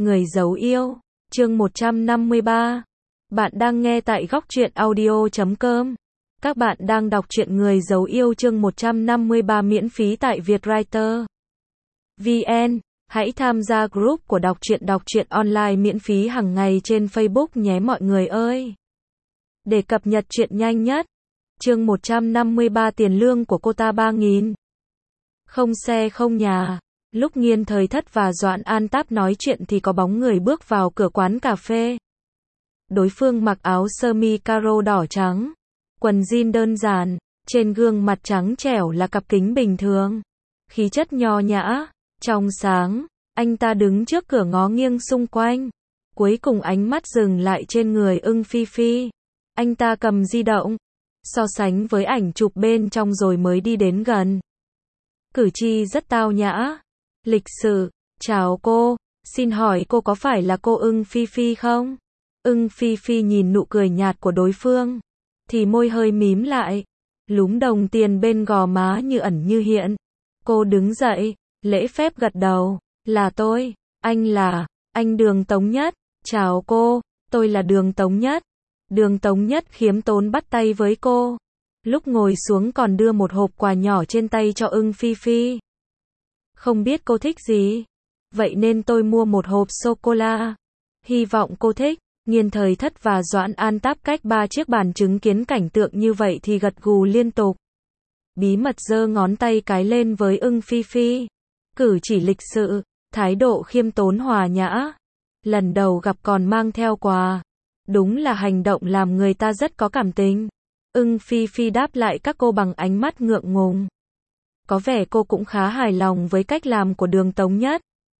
Người dấu yêu, chương 153. Bạn đang nghe tại góc truyện audio.com. Các bạn đang đọc truyện Người dấu yêu chương 153 miễn phí tại Vietwriter VN. Hãy tham gia group của đọc truyện online miễn phí hàng ngày trên Facebook nhé mọi người ơi. Để cập nhật truyện nhanh nhất. Chương 153 tiền lương của cô ta 3.000. Không xe không nhà. Lúc Nghiên Thời Thất và Doãn An Táp nói chuyện thì có bóng người bước vào cửa quán cà phê. Đối phương mặc áo sơ mi caro đỏ trắng, quần jean đơn giản, trên gương mặt trắng trẻo là cặp kính bình thường. Khí chất nho nhã, trong sáng, anh ta đứng trước cửa ngó nghiêng xung quanh. Cuối cùng ánh mắt dừng lại trên người Ưng Phi Phi. Anh ta cầm di động, so sánh với ảnh chụp bên trong rồi mới đi đến gần. Cử chỉ rất tao nhã, lịch sự. Chào cô, xin hỏi cô có phải là cô Ưng Phi Phi không? Ưng Phi Phi nhìn nụ cười nhạt của đối phương, thì môi hơi mím lại, lúm đồng tiền bên gò má như ẩn như hiện. Cô đứng dậy, lễ phép gật đầu, là tôi, anh Đường Tống Nhất. Chào cô, tôi là Đường Tống Nhất. Đường Tống Nhất khiêm tốn bắt tay với cô. Lúc ngồi xuống còn đưa một hộp quà nhỏ trên tay cho Ưng Phi Phi. Không biết cô thích gì, vậy nên tôi mua một hộp sô-cô-la. Hy vọng cô thích. Nghiên Thời Thất và Doãn An Táp cách 3 chiếc bàn chứng kiến cảnh tượng như vậy thì gật gù liên tục. Bí mật giơ ngón tay cái lên với Ưng Phi Phi. Cử chỉ lịch sự, thái độ khiêm tốn hòa nhã. Lần đầu gặp còn mang theo quà. Đúng là hành động làm người ta rất có cảm tình. Ưng Phi Phi đáp lại các cô bằng ánh mắt ngượng ngùng. Có vẻ cô cũng khá hài lòng với cách làm của Đường Tống Nhất.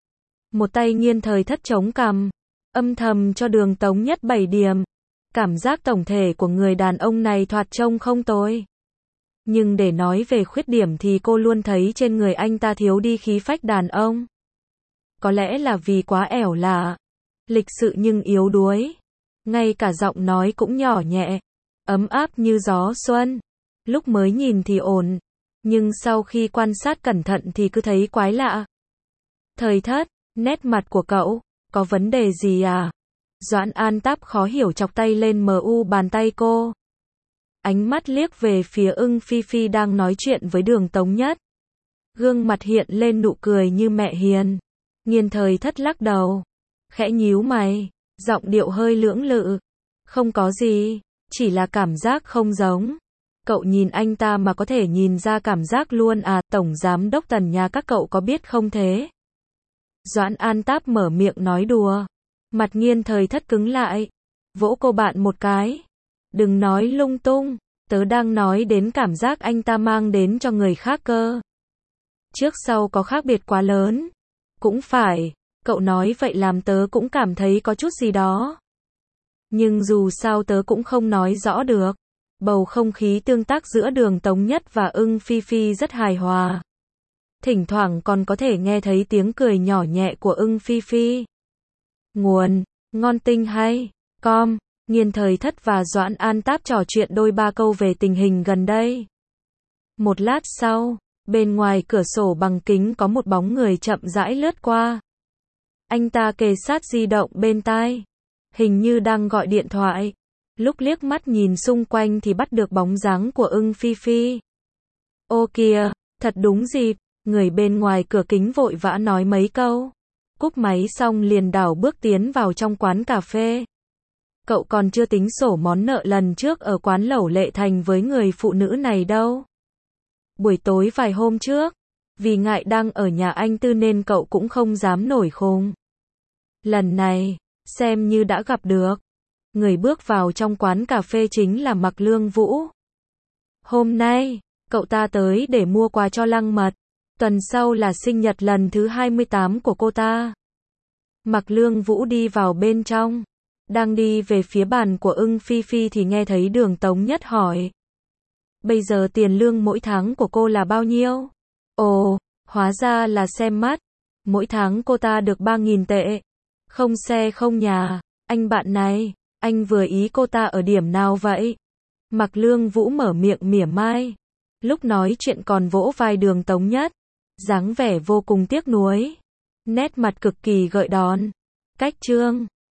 Một tay Nghiên Thời Thất chống cằm, âm thầm cho Đường Tống Nhất 7 điểm. Cảm giác tổng thể của người đàn ông này thoạt trông không tồi. Nhưng để nói về khuyết điểm thì cô luôn thấy trên người anh ta thiếu đi khí phách đàn ông. Có lẽ là vì quá ẻo lả, lịch sự nhưng yếu đuối. Ngay cả giọng nói cũng nhỏ nhẹ, ấm áp như gió xuân. Lúc mới nhìn thì ổn, nhưng sau khi quan sát cẩn thận thì cứ thấy quái lạ. Thời Thất, nét mặt của cậu có vấn đề gì à? Doãn An Táp khó hiểu chọc tay lên mu bàn tay cô. Ánh mắt liếc về phía Ưng Phi Phi đang nói chuyện với Đường Tống Nhất. Gương mặt hiện lên nụ cười như mẹ hiền. Nghiên Thời Thất lắc đầu, khẽ nhíu mày, giọng điệu hơi lưỡng lự. Không có gì, chỉ là cảm giác không giống. Cậu nhìn anh ta mà có thể nhìn ra cảm giác luôn à? Tổng giám đốc Tần nhà các cậu có biết không thế? Doãn An Táp mở miệng nói đùa. Mặt Nghiên Thời Thất cứng lại, vỗ cô bạn một cái. Đừng nói lung tung, tớ đang nói đến cảm giác anh ta mang đến cho người khác cơ. Trước sau có khác biệt quá lớn. Cũng phải, cậu nói vậy làm tớ cũng cảm thấy có chút gì đó. Nhưng dù sao tớ cũng không nói rõ được. Bầu không khí tương tác giữa Đường Tống Nhất và Ưng Phi Phi rất hài hòa. Thỉnh thoảng còn có thể nghe thấy tiếng cười nhỏ nhẹ của Ưng Phi Phi. Nguồn, ngon tinh hay, com. Nghiên Thời Thất và Doãn An Táp trò chuyện đôi ba câu về tình hình gần đây. Một lát sau, bên ngoài cửa sổ bằng kính có một bóng người chậm rãi lướt qua. Anh ta kề sát di động bên tai, hình như đang gọi điện thoại. Lúc liếc mắt nhìn xung quanh thì bắt được bóng dáng của Ưng Phi Phi. Ô kìa, thật đúng dịp, người bên ngoài cửa kính vội vã nói mấy câu. Cúp máy xong liền đảo bước tiến vào trong quán cà phê. Cậu còn chưa tính sổ món nợ lần trước ở quán lẩu Lệ Thành với người phụ nữ này đâu. Buổi tối vài hôm trước, vì ngại đang ở nhà anh Tư nên cậu cũng không dám nổi khùng. Lần này, xem như đã gặp được. Người bước vào trong quán cà phê chính là Mạc Lương Vũ. Hôm nay, cậu ta tới để mua quà cho Lăng Mật. Tuần sau là sinh nhật lần thứ 28 của cô ta. Mạc Lương Vũ đi vào bên trong. Đang đi về phía bàn của Ưng Phi Phi thì nghe thấy Đường Tống Nhất hỏi. Bây giờ tiền lương mỗi tháng của cô là bao nhiêu? Ồ, hóa ra là xem mắt. Mỗi tháng cô ta được 3.000 tệ. Không xe không nhà. Anh bạn này, anh vừa ý cô ta ở điểm nào vậy? Mạc Lương Vũ mở miệng mỉa mai. Lúc nói chuyện còn vỗ vai Đường Tống Nhất. Dáng vẻ vô cùng tiếc nuối. Nét mặt cực kỳ gợi đòn. cách chương